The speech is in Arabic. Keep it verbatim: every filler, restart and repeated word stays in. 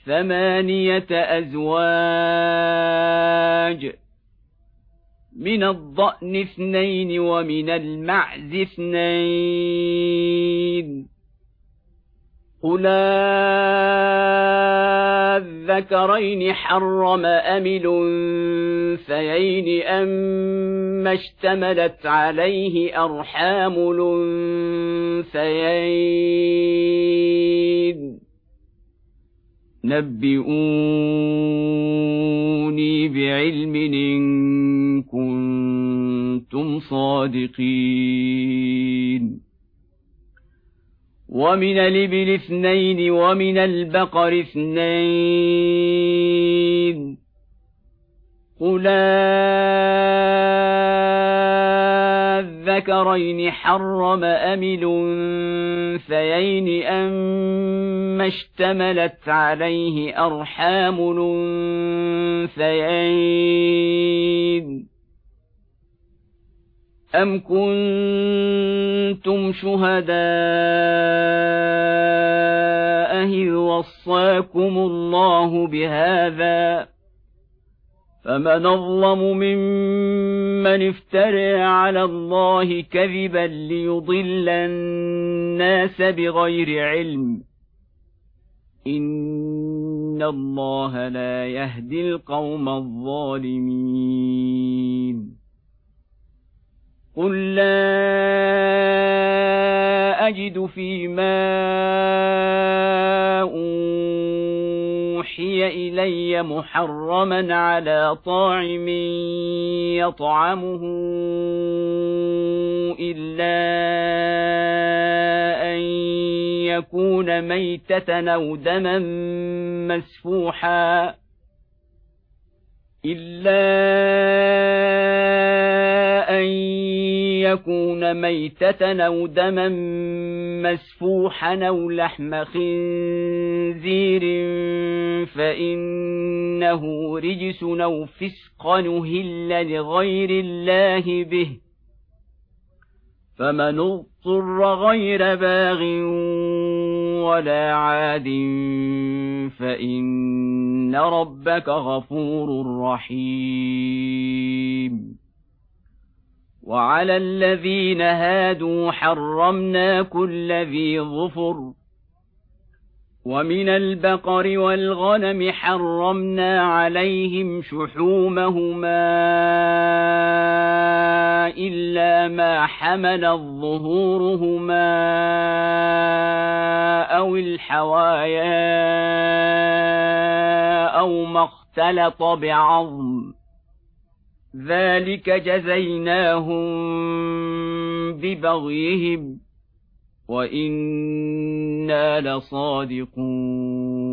ثمانية أزواج من الضأن اثنين ومن المعز اثنين قل الذكرين حرم أم الأنثيين أما اشتملت عليه أرحام الأنثيين نبئوني بعلم إن كنتم صادقين ومن الإبل اثنين ومن البقر اثنين قل الذكرين حرم أم الأنثيين أما اشتملت عليه أرحام الأنثيين أم كنتم شهداء إذ وصاكم الله بهذا فمن أظلم ممن افترى على الله كذبا ليضل الناس بغير علم إن الله لا يهدي القوم الظالمين قل لا أجد فيما أوحي إلي محرما على طاعم يطعمه إلا أن يكون ميتة أو دما مسفوحا إلا أن يكون ميتة أو دما مسفوحا أو لحم خنزير فإنه رجس أو فسق نهل لغير الله به فمن اضطر غير باغ ولا عاد فإن ربك غفور رحيم وعلى الذين هادوا حرمنا كل ذي ظفر ومن البقر والغنم حرمنا عليهم شحومهما إلا ما حملت ظهورهما أو الحوايا أو ما اختلط بعظم ذلك جزيناهم ببغيهم وإنا لصادقون